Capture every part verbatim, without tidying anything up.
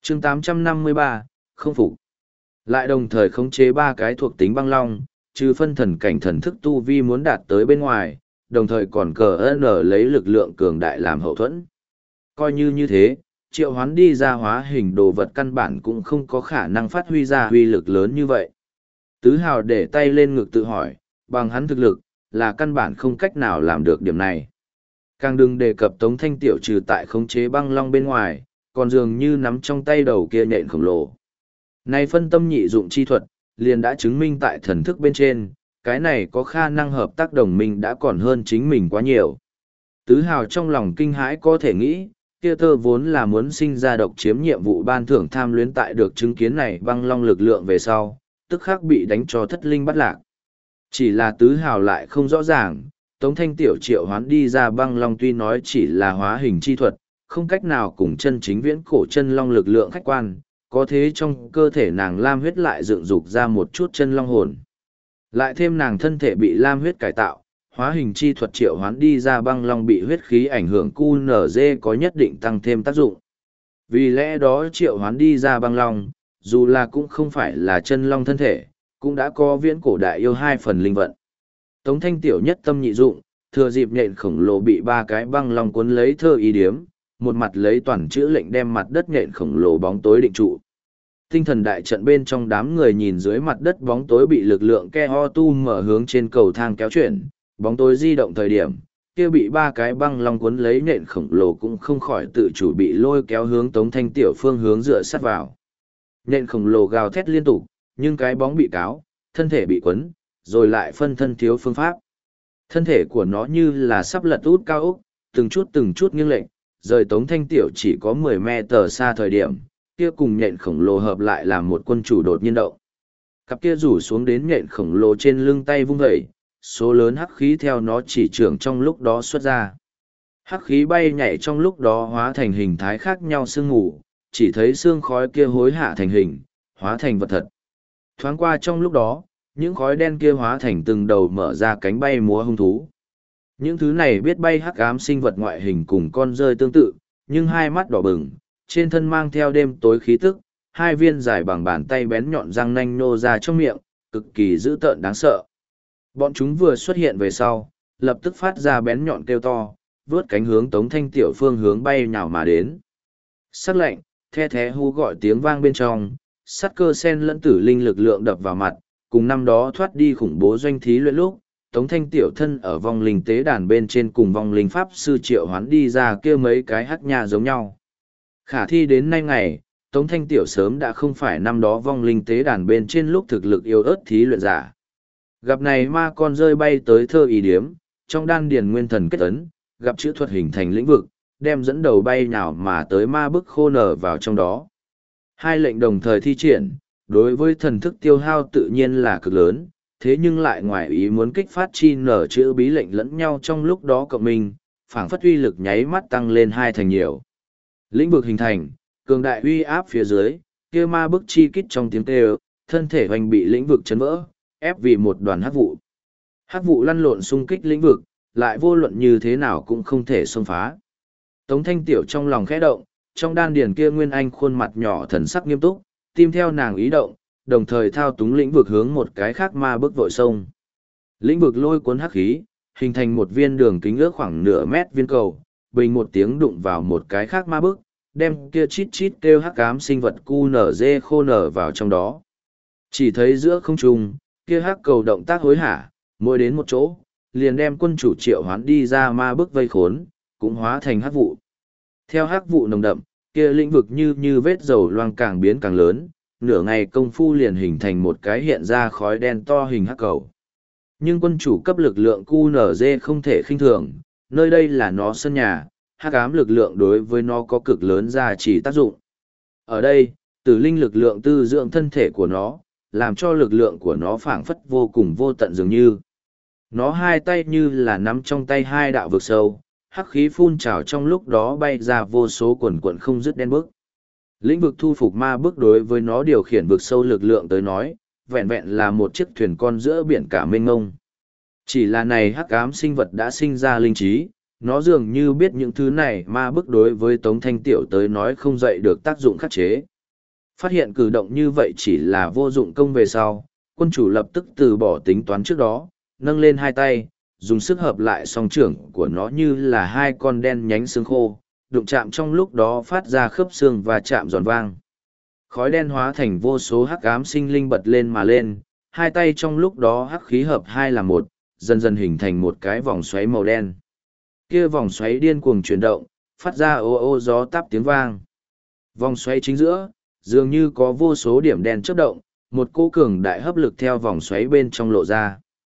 chương tám trăm năm mươi ba, không phục. Lại đồng thời khống chế ba cái thuộc tính băng long, trừ phân thần cảnh thần thức tu vi muốn đạt tới bên ngoài, đồng thời còn cờ n lấy lực lượng cường đại làm hậu thuẫn. Coi như như thế, triệu hoán đi ra hóa hình đồ vật căn bản cũng không có khả năng phát huy ra huy lực lớn như vậy. Tứ hào để tay lên ngực tự hỏi, bằng hắn thực lực, là căn bản không cách nào làm được điểm này. Càng đừng đề cập Tống Thanh Tiểu trừ tại khống chế băng long bên ngoài, còn dường như nắm trong tay đầu kia nhện khổng lồ. Này phân tâm nhị dụng chi thuật, liền đã chứng minh tại thần thức bên trên, cái này có khả năng hợp tác đồng minh đã còn hơn chính mình quá nhiều. Tứ hào trong lòng kinh hãi có thể nghĩ, kia thơ vốn là muốn sinh ra độc chiếm nhiệm vụ ban thưởng tham luyến tại được chứng kiến này băng long lực lượng về sau, tức khắc bị đánh cho thất linh bắt lạc. Chỉ là tứ hào lại không rõ ràng, Tống Thanh Tiểu triệu hoán đi ra băng long tuy nói chỉ là hóa hình chi thuật, không cách nào cùng chân chính viễn cổ chân long lực lượng khách quan, có thế trong cơ thể nàng lam huyết lại dựng dục ra một chút chân long hồn. Lại thêm nàng thân thể bị lam huyết cải tạo, hóa hình chi thuật triệu hoán đi ra băng long bị huyết khí ảnh hưởng cu nở dê có nhất định tăng thêm tác dụng. Vì lẽ đó triệu hoán đi ra băng long, dù là cũng không phải là chân long thân thể, cũng đã có viễn cổ đại yêu hai phần linh vận. Tống Thanh Tiểu nhất tâm nhị dụng, thừa dịp nhện khổng lồ bị ba cái băng long cuốn lấy thơ ý điếm, một mặt lấy toàn chữ lệnh đem mặt đất nhện khổng lồ bóng tối định trụ. Tinh thần đại trận bên trong đám người nhìn dưới mặt đất bóng tối bị lực lượng ke ho tu mở hướng trên cầu thang kéo chuyển, bóng tối di động thời điểm, kia bị ba cái băng long cuốn lấy nhện khổng lồ cũng không khỏi tự chủ bị lôi kéo hướng Tống Thanh Tiểu phương hướng dựa sát vào. Nhện khổng lồ gào thét liên tục, nhưng cái bóng bị cáo, thân thể bị quấn, rồi lại phân thân thiếu phương pháp. Thân thể của nó như là sắp lật út cao ốc, từng chút từng chút nghiêng lệch, rời Tống Thanh Tiểu chỉ có mười mét tờ xa thời điểm, kia cùng nhện khổng lồ hợp lại làm một quân chủ đột nhiên động. Cặp kia rủ xuống đến nhện khổng lồ trên lưng tay vung vẩy, số lớn hắc khí theo nó chỉ trưởng trong lúc đó xuất ra. Hắc khí bay nhảy trong lúc đó hóa thành hình thái khác nhau sương mù, chỉ thấy xương khói kia hối hạ thành hình, hóa thành vật thật. Thoáng qua trong lúc đó, những khói đen kia hóa thành từng đầu mở ra cánh bay múa hung thú. Những thứ này biết bay hắc ám sinh vật ngoại hình cùng con rơi tương tự, nhưng hai mắt đỏ bừng, trên thân mang theo đêm tối khí tức, hai viên dài bằng bàn tay bén nhọn răng nanh nô ra trong miệng, cực kỳ dữ tợn đáng sợ. Bọn chúng vừa xuất hiện về sau, lập tức phát ra bén nhọn kêu to, vướt cánh hướng Tống Thanh Tiểu phương hướng bay nhào mà đến. Sắc lạnh, the thé hú gọi tiếng vang bên trong, sắt cơ sen lẫn tử linh lực lượng đập vào mặt, cùng năm đó thoát đi khủng bố doanh thí luyện lúc, Tống Thanh Tiểu thân ở vòng linh tế đàn bên trên cùng vòng linh pháp sư triệu hoán đi ra kia mấy cái hắc nhà giống nhau. Khả thi đến nay ngày, Tống Thanh Tiểu sớm đã không phải năm đó vong linh tế đàn bên trên lúc thực lực yếu ớt thí luyện giả. Gặp này ma con rơi bay tới thơ ý điếm, trong đan điền nguyên thần kết ấn, gặp chữ thuật hình thành lĩnh vực, đem dẫn đầu bay nhào mà tới ma bức khô nở vào trong đó. Hai lệnh đồng thời thi triển, đối với thần thức tiêu hao tự nhiên là cực lớn, thế nhưng lại ngoài ý muốn kích phát chi nở chữ bí lệnh lẫn nhau trong lúc đó cộng minh, phảng phất uy lực nháy mắt tăng lên hai thành nhiều. Lĩnh vực hình thành, cường đại uy áp phía dưới, kia ma bức chi kích trong tiếng kêu, thân thể hoành bị lĩnh vực chấn vỡ, ép vì một đoàn hắc vụ. Hắc vụ lăn lộn xung kích lĩnh vực, lại vô luận như thế nào cũng không thể xông phá. Tống Thanh Tiểu trong lòng khẽ động, trong đan điền kia nguyên anh khuôn mặt nhỏ thần sắc nghiêm túc, tim theo nàng ý động, đồng thời thao túng lĩnh vực hướng một cái khác ma bức vội sông. Lĩnh vực lôi cuốn hắc khí, hình thành một viên đường kính ước khoảng nửa mét viên cầu, bình một tiếng đụng vào một cái khác ma bức, đem kia chít chít kêu hắc ám sinh vật cu nở dê khô nở vào trong đó. Chỉ thấy giữa không trung, kia hắc cầu động tác hối hả, mỗi đến một chỗ, liền đem quân chủ triệu hoán đi ra ma bức vây khốn, cũng hóa thành hắc vụ. Theo hắc vụ nồng đậm, kia lĩnh vực như như vết dầu loang càng biến càng lớn, nửa ngày công phu liền hình thành một cái hiện ra khói đen to hình hắc cầu. Nhưng quân chủ cấp lực lượng cu nở dê không thể khinh thường, nơi đây là nó sân nhà, hắc ám lực lượng đối với nó có cực lớn giá trị tác dụng. Ở đây, tử linh lực lượng tư dưỡng thân thể của nó, làm cho lực lượng của nó phảng phất vô cùng vô tận dường như. Nó hai tay như là nắm trong tay hai đạo vực sâu, hắc khí phun trào trong lúc đó bay ra vô số quần quần không dứt đen bức. Lĩnh vực thu phục ma bức đối với nó điều khiển vực sâu lực lượng tới nói, vẹn vẹn là một chiếc thuyền con giữa biển cả mênh mông. Chỉ là này hắc ám sinh vật đã sinh ra linh trí, nó dường như biết những thứ này ma bức đối với Tống Thanh Tiểu tới nói không dậy được tác dụng khắc chế. Phát hiện cử động như vậy chỉ là vô dụng công về sau, quân chủ lập tức từ bỏ tính toán trước đó, nâng lên hai tay, dùng sức hợp lại song trưởng của nó như là hai con đen nhánh xương khô, đụng chạm trong lúc đó phát ra khớp xương và chạm giòn vang. Khói đen hóa thành vô số hắc ám sinh linh bật lên mà lên, hai tay trong lúc đó hắc khí hợp hai là một, dần dần hình thành một cái vòng xoáy màu đen. Kia vòng xoáy điên cuồng chuyển động, phát ra ô ô gió táp tiếng vang. Vòng xoáy chính giữa, dường như có vô số điểm đen chớp động, một cỗ cường đại hấp lực theo vòng xoáy bên trong lộ ra.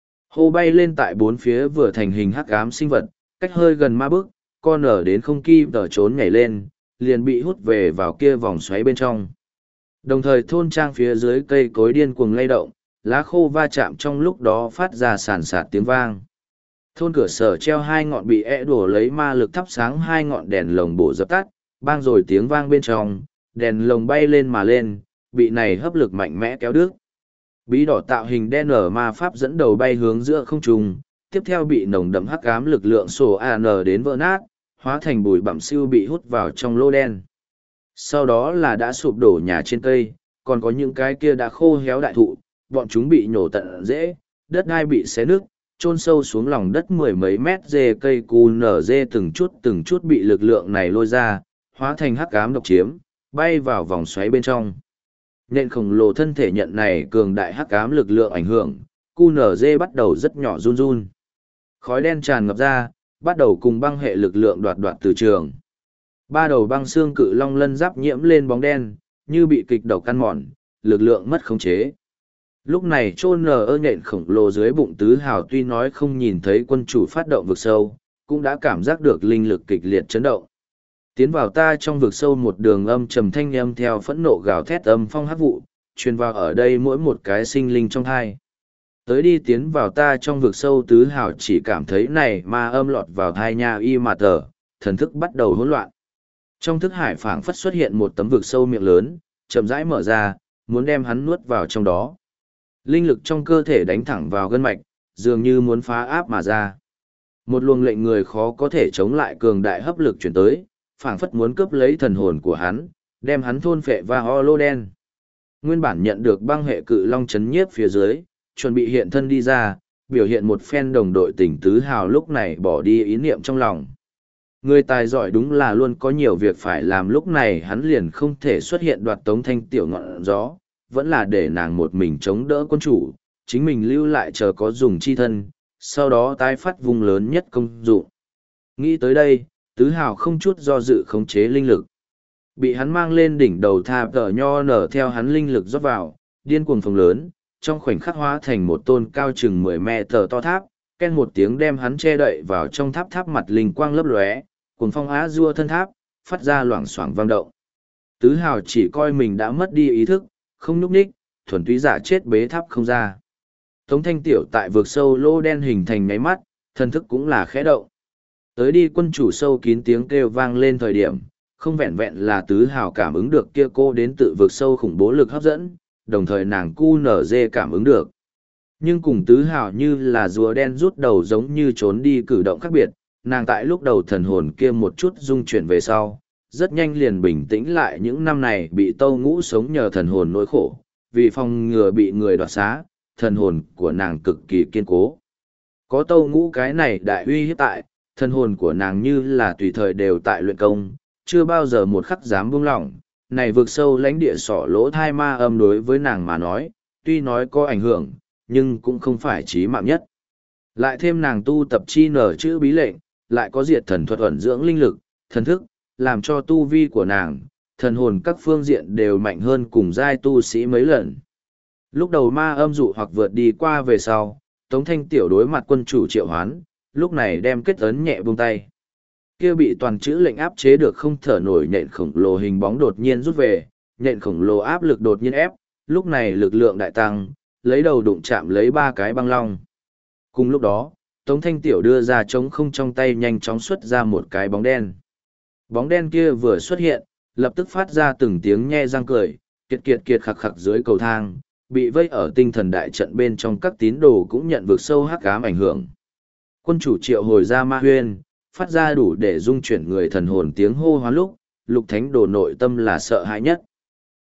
Hô bay lên tại bốn phía vừa thành hình hắc ám sinh vật, cách hơi gần ma bức, con ở đến không kịp tờ trốn nhảy lên, liền bị hút về vào kia vòng xoáy bên trong. Đồng thời thôn trang phía dưới cây cối điên cuồng lay động, lá khô va chạm trong lúc đó phát ra sàn sạt tiếng vang. Thôn cửa sở treo hai ngọn bị ẽ đổ lấy ma lực thắp sáng hai ngọn đèn lồng bổ dập tắt, bang rồi tiếng vang bên trong, đèn lồng bay lên mà lên, bị này hấp lực mạnh mẽ kéo đứt. Bí đỏ tạo hình đen ở ma pháp dẫn đầu bay hướng giữa không trung, tiếp theo bị nồng đậm hắc ám lực lượng sổ an đến vỡ nát, hóa thành bụi bặm siêu bị hút vào trong lô đen. Sau đó là đã sụp đổ nhà trên cây, còn có những cái kia đã khô héo đại thụ, bọn chúng bị nhổ tận rễ, đất đai bị xé nứt, chôn sâu xuống lòng đất mười mấy mét, dê cây cù nở dê từng chút từng chút bị lực lượng này lôi ra, hóa thành hắc ám độc chiếm, bay vào vòng xoáy bên trong. Nện khổng lồ thân thể nhận này cường đại hắc ám lực lượng ảnh hưởng, cu nở dê bắt đầu rất nhỏ run run. Khói đen tràn ngập ra, bắt đầu cùng băng hệ lực lượng đoạt đoạt từ trường. Ba đầu băng xương cự long lân giáp nhiễm lên bóng đen, như bị kịch độc căn mòn, lực lượng mất khống chế. Lúc này chôn nở ơ nhện khổng lồ dưới bụng tứ hào tuy nói không nhìn thấy quân chủ phát động vực sâu, cũng đã cảm giác được linh lực kịch liệt chấn động. Tiến vào ta trong vực sâu một đường âm trầm thanh âm theo phẫn nộ gào thét âm phong hắc vụ, truyền vào ở đây mỗi một cái sinh linh trong thai. Tới đi tiến vào ta trong vực sâu tứ hào chỉ cảm thấy này ma âm lọt vào thai nha y mà tờ, thần thức bắt đầu hỗn loạn. Trong thức hải phảng phất xuất hiện một tấm vực sâu miệng lớn, chậm rãi mở ra, muốn đem hắn nuốt vào trong đó. Linh lực trong cơ thể đánh thẳng vào gân mạch, dường như muốn phá áp mà ra. Một luồng lệnh người khó có thể chống lại cường đại hấp lực chuyển tới, phảng phất muốn cướp lấy thần hồn của hắn, đem hắn thôn phệ và ho lô đen. Nguyên bản nhận được băng hệ cự long chấn nhiếp phía dưới, chuẩn bị hiện thân đi ra, biểu hiện một phen đồng đội tỉnh tứ hào lúc này bỏ đi ý niệm trong lòng. Người tài giỏi đúng là luôn có nhiều việc phải làm, lúc này hắn liền không thể xuất hiện đoạt Tống Thanh Tiểu ngọn gió, vẫn là để nàng một mình chống đỡ quân chủ, chính mình lưu lại chờ có dùng chi thân, sau đó tái phát vùng lớn nhất công dụng. Nghĩ tới đây, tứ hào không chút do dự khống chế linh lực. Bị hắn mang lên đỉnh đầu thà tờ nho nở theo hắn linh lực rót vào, điên cuồng phồng lớn, trong khoảnh khắc hóa thành một tôn cao chừng mười mét tờ to tháp, ken một tiếng đem hắn che đậy vào trong tháp, tháp mặt linh quang lấp lóe, cuồng phong á dua thân tháp, phát ra loảng xoảng vang động. Tứ hào chỉ coi mình đã mất đi ý thức, không nhúc nhích, thuần túy giả chết bế tháp không ra. Tống Thanh Tiểu tại vực sâu lô đen hình thành nháy mắt, thân thức cũng là khẽ động. Tới đi quân chủ sâu kín tiếng kêu vang lên thời điểm, không vẹn vẹn là tứ hào cảm ứng được kia cô đến tự vực sâu khủng bố lực hấp dẫn, đồng thời nàng cu nở dê cảm ứng được. Nhưng cùng tứ hào như là rùa đen rút đầu giống như trốn đi cử động khác biệt, nàng tại lúc đầu thần hồn kia một chút rung chuyển về sau, rất nhanh liền bình tĩnh lại. Những năm này bị tâu ngũ sống nhờ thần hồn nỗi khổ, vì phòng ngừa bị người đoạt xá, thần hồn của nàng cực kỳ kiên cố. Có tâu ngũ cái này đại uy hiếp tại, thần hồn của nàng như là tùy thời đều tại luyện công, chưa bao giờ một khắc dám buông lỏng. Này vượt sâu lãnh địa sỏ lỗ thai ma âm đối với nàng mà nói, tuy nói có ảnh hưởng, nhưng cũng không phải chí mạng nhất. Lại thêm nàng tu tập chi nở chữ bí lệnh, lại có diệt thần thuật ẩn dưỡng linh lực, thần thức, làm cho tu vi của nàng, thần hồn các phương diện đều mạnh hơn cùng giai tu sĩ mấy lần. Lúc đầu ma âm dụ hoặc vượt đi qua về sau, Tống Thanh Tiểu đối mặt quân chủ triệu hoán, lúc này đem kết ấn nhẹ buông tay. Kia bị toàn chữ lệnh áp chế được không thở nổi nhện khổng lồ hình bóng đột nhiên rút về, nhện khổng lồ áp lực đột nhiên ép, lúc này lực lượng đại tăng, lấy đầu đụng chạm lấy ba cái băng long. Cùng lúc đó, Tống Thanh Tiểu đưa ra trống không trong tay nhanh chóng xuất ra một cái bóng đen. Bóng đen kia vừa xuất hiện, lập tức phát ra từng tiếng nhe răng cười, kiệt kiệt kiệt khặc khặc dưới cầu thang, bị vây ở tinh thần đại trận bên trong các tín đồ cũng nhận vực sâu hắc ám ảnh hưởng. Quân chủ triệu hồi ra ma huyên, phát ra đủ để dung chuyển người thần hồn tiếng hô hoán lúc, lục thánh đồ nội tâm là sợ hãi nhất.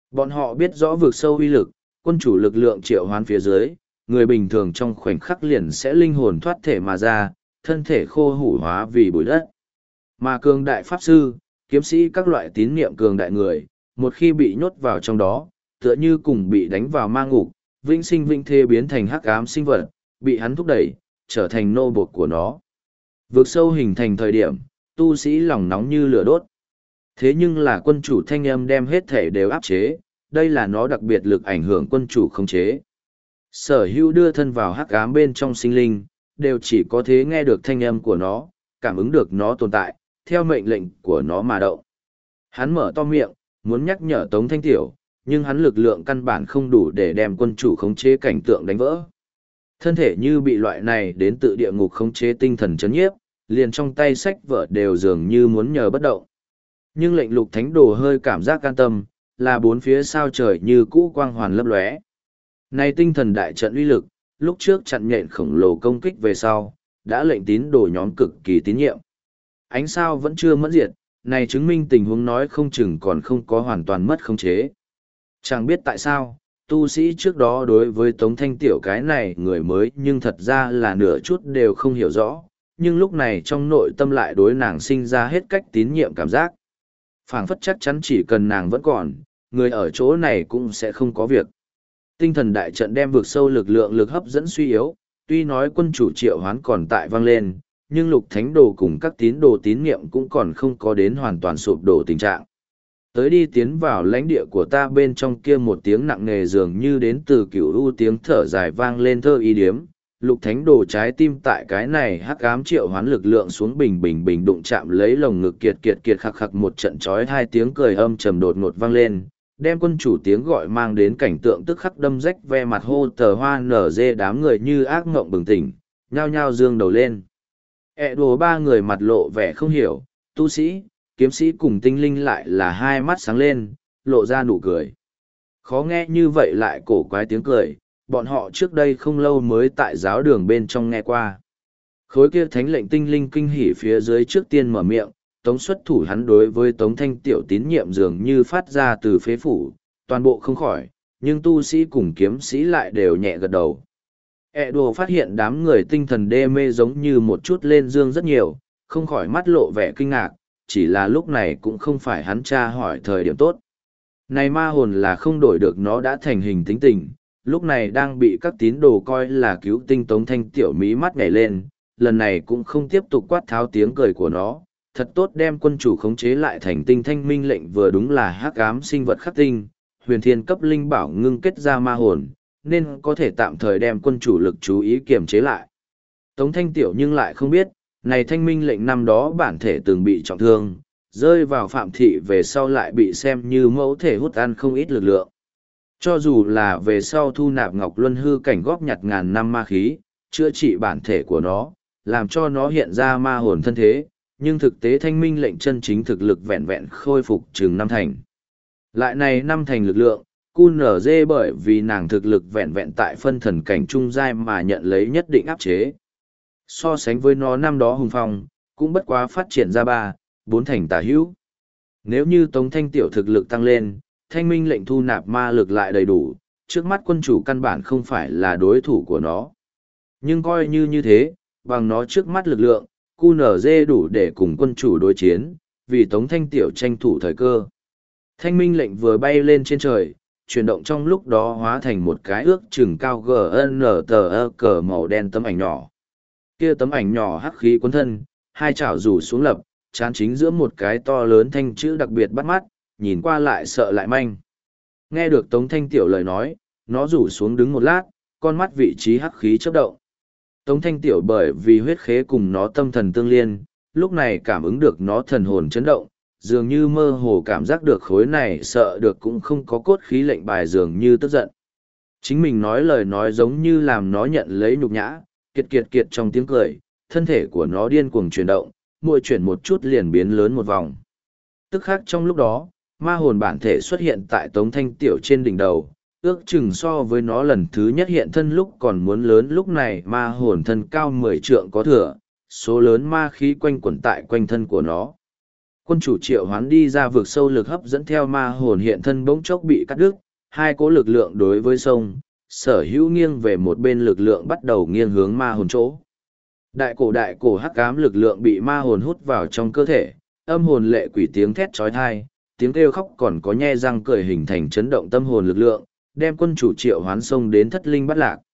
Bọn họ biết rõ vực sâu uy lực, quân chủ lực lượng triệu hoán phía dưới, người bình thường trong khoảnh khắc liền sẽ linh hồn thoát thể mà ra, thân thể khô hủ hóa vì bụi đất. Mà cường đại pháp sư, kiếm sĩ các loại tín niệm cường đại người, một khi bị nhốt vào trong đó, tựa như cùng bị đánh vào ma ngục, vĩnh sinh vĩnh thê biến thành hắc ám sinh vật, bị hắn thúc đẩy, trở thành nô bột của nó. Vực sâu hình thành thời điểm, tu sĩ lòng nóng như lửa đốt. Thế nhưng là quân chủ thanh âm đem hết thể đều áp chế, đây là nó đặc biệt lực ảnh hưởng quân chủ khống chế. Sở hữu đưa thân vào hắc ám bên trong sinh linh, đều chỉ có thế nghe được thanh âm của nó, cảm ứng được nó tồn tại, theo mệnh lệnh của nó mà động. Hắn mở to miệng, muốn nhắc nhở Tống Thanh Tiểu, nhưng hắn lực lượng căn bản không đủ để đem quân chủ khống chế cảnh tượng đánh vỡ. Thân thể như bị loại này đến tự địa ngục khống chế tinh thần chấn nhiếp, liền trong tay sách vở đều dường như muốn nhờ bất động. Nhưng lệnh lục thánh đồ hơi cảm giác can tâm, là bốn phía sao trời như cũ quang hoàn lấp lóe. Này tinh thần đại trận uy lực, lúc trước chặn nhện khổng lồ công kích về sau, đã lệnh tín đồ nhóm cực kỳ tín nhiệm. Ánh sao vẫn chưa mẫn diệt, này chứng minh tình huống nói không chừng còn không có hoàn toàn mất khống chế. Chẳng biết tại sao, tu sĩ trước đó đối với Tống Thanh Tiểu cái này người mới nhưng thật ra là nửa chút đều không hiểu rõ, nhưng lúc này trong nội tâm lại đối nàng sinh ra hết cách tín nhiệm cảm giác. Phảng phất chắc chắn chỉ cần nàng vẫn còn, người ở chỗ này cũng sẽ không có việc. Tinh thần đại trận đem vượt sâu lực lượng lực hấp dẫn suy yếu, tuy nói quân chủ triệu hoán còn tại vang lên, nhưng lục thánh đồ cùng các tín đồ tín niệm cũng còn không có đến hoàn toàn sụp đổ tình trạng. Tới đi tiến vào lãnh địa của ta bên trong kia một tiếng nặng nề dường như đến từ cửu u tiếng thở dài vang lên thơ y điếm. Lục thánh đồ trái tim tại cái này hắc ám triệu hoán lực lượng xuống bình bình bình đụng chạm lấy lồng ngực kiệt kiệt kiệt khắc khắc một trận chói hai tiếng cười âm trầm đột ngột vang lên, đem quân chủ tiếng gọi mang đến cảnh tượng tức khắc đâm rách ve mặt hô tờ hoa nở dê đám người như ác ngộng bừng tỉnh, nhao nhao dương đầu lên. ẹ đồ ba người mặt lộ vẻ không hiểu, tu sĩ, kiếm sĩ cùng tinh linh lại là hai mắt sáng lên, lộ ra nụ cười. Khó nghe như vậy lại cổ quái tiếng cười, bọn họ trước đây không lâu mới tại giáo đường bên trong nghe qua. Khối kia thánh lệnh tinh linh kinh hỉ phía dưới trước tiên mở miệng, tống xuất thủ hắn đối với tống thanh tiểu tín nhiệm dường như phát ra từ phế phủ, toàn bộ không khỏi, nhưng tu sĩ cùng kiếm sĩ lại đều nhẹ gật đầu. ẹ đồ phát hiện đám người tinh thần đê mê giống như một chút lên dương rất nhiều, không khỏi mắt lộ vẻ kinh ngạc, chỉ là lúc này cũng không phải hắn tra hỏi thời điểm tốt. Này ma hồn là không đổi được nó đã thành hình tính tình, lúc này đang bị các tín đồ coi là cứu tinh tống thanh tiểu mí mắt nhảy lên, lần này cũng không tiếp tục quát tháo tiếng cười của nó, thật tốt đem quân chủ khống chế lại thành tinh thanh minh lệnh vừa đúng là hắc ám sinh vật khắc tinh, huyền thiên cấp linh bảo ngưng kết ra ma hồn, nên có thể tạm thời đem quân chủ lực chú ý kiềm chế lại. Tống thanh tiểu nhưng lại không biết, này thanh minh lệnh năm đó bản thể từng bị trọng thương, rơi vào phạm thị về sau lại bị xem như mẫu thể hút ăn không ít lực lượng. Cho dù là về sau thu nạp ngọc luân hư cảnh góp nhặt ngàn năm ma khí, chữa trị bản thể của nó, làm cho nó hiện ra ma hồn thân thế, nhưng thực tế thanh minh lệnh chân chính thực lực vẹn vẹn khôi phục chừng năm thành. Lại này năm thành lực lượng, cu nở dê bởi vì nàng thực lực vẹn vẹn tại phân thần cảnh trung giai mà nhận lấy nhất định áp chế. So sánh với nó năm đó hùng phong, cũng bất quá phát triển ra ba, bốn thành tả hữu. Nếu như Tống Thanh Tiểu thực lực tăng lên, thanh minh lệnh thu nạp ma lực lại đầy đủ, trước mắt quân chủ căn bản không phải là đối thủ của nó. Nhưng coi như như thế, bằng nó trước mắt lực lượng, cu nở dê đủ để cùng quân chủ đối chiến, vì Tống Thanh Tiểu tranh thủ thời cơ. Thanh minh lệnh vừa bay lên trên trời, chuyển động trong lúc đó hóa thành một cái ước chừng cao gn tờ cờ màu đen tấm ảnh nhỏ. Kia tấm ảnh nhỏ hắc khí cuốn thân, hai chảo rủ xuống lập, chán chính giữa một cái to lớn thanh chữ đặc biệt bắt mắt, nhìn qua lại sợ lại manh. Nghe được Tống Thanh Tiểu lời nói, nó rủ xuống đứng một lát, con mắt vị trí hắc khí chớp động. Tống Thanh Tiểu bởi vì huyết khế cùng nó tâm thần tương liên, lúc này cảm ứng được nó thần hồn chấn động, dường như mơ hồ cảm giác được khối này sợ được cũng không có cốt khí lệnh bài dường như tức giận. Chính mình nói lời nói giống như làm nó nhận lấy nhục nhã, kiệt kiệt kiệt trong tiếng cười, thân thể của nó điên cuồng chuyển động, mỗi chuyển một chút liền biến lớn một vòng. Tức khác trong lúc đó, ma hồn bản thể xuất hiện tại Tống Thanh Tiểu trên đỉnh đầu, ước chừng so với nó lần thứ nhất hiện thân lúc còn muốn lớn, lúc này ma hồn thân cao mười trượng có thừa, số lớn ma khí quanh quẩn tại quanh thân của nó. Quân chủ triệu hoán đi ra vực sâu, lực hấp dẫn theo ma hồn hiện thân bỗng chốc bị cắt đứt, hai cỗ lực lượng đối với sông, sở hữu nghiêng về một bên, lực lượng bắt đầu nghiêng hướng ma hồn chỗ. Đại cổ đại cổ hắc ám lực lượng bị ma hồn hút vào trong cơ thể, âm hồn lệ quỷ tiếng thét chói tai, tiếng kêu khóc còn có nhe răng cười hình thành chấn động tâm hồn lực lượng, đem quân chủ triệu hoán sông đến thất linh bắt lạc.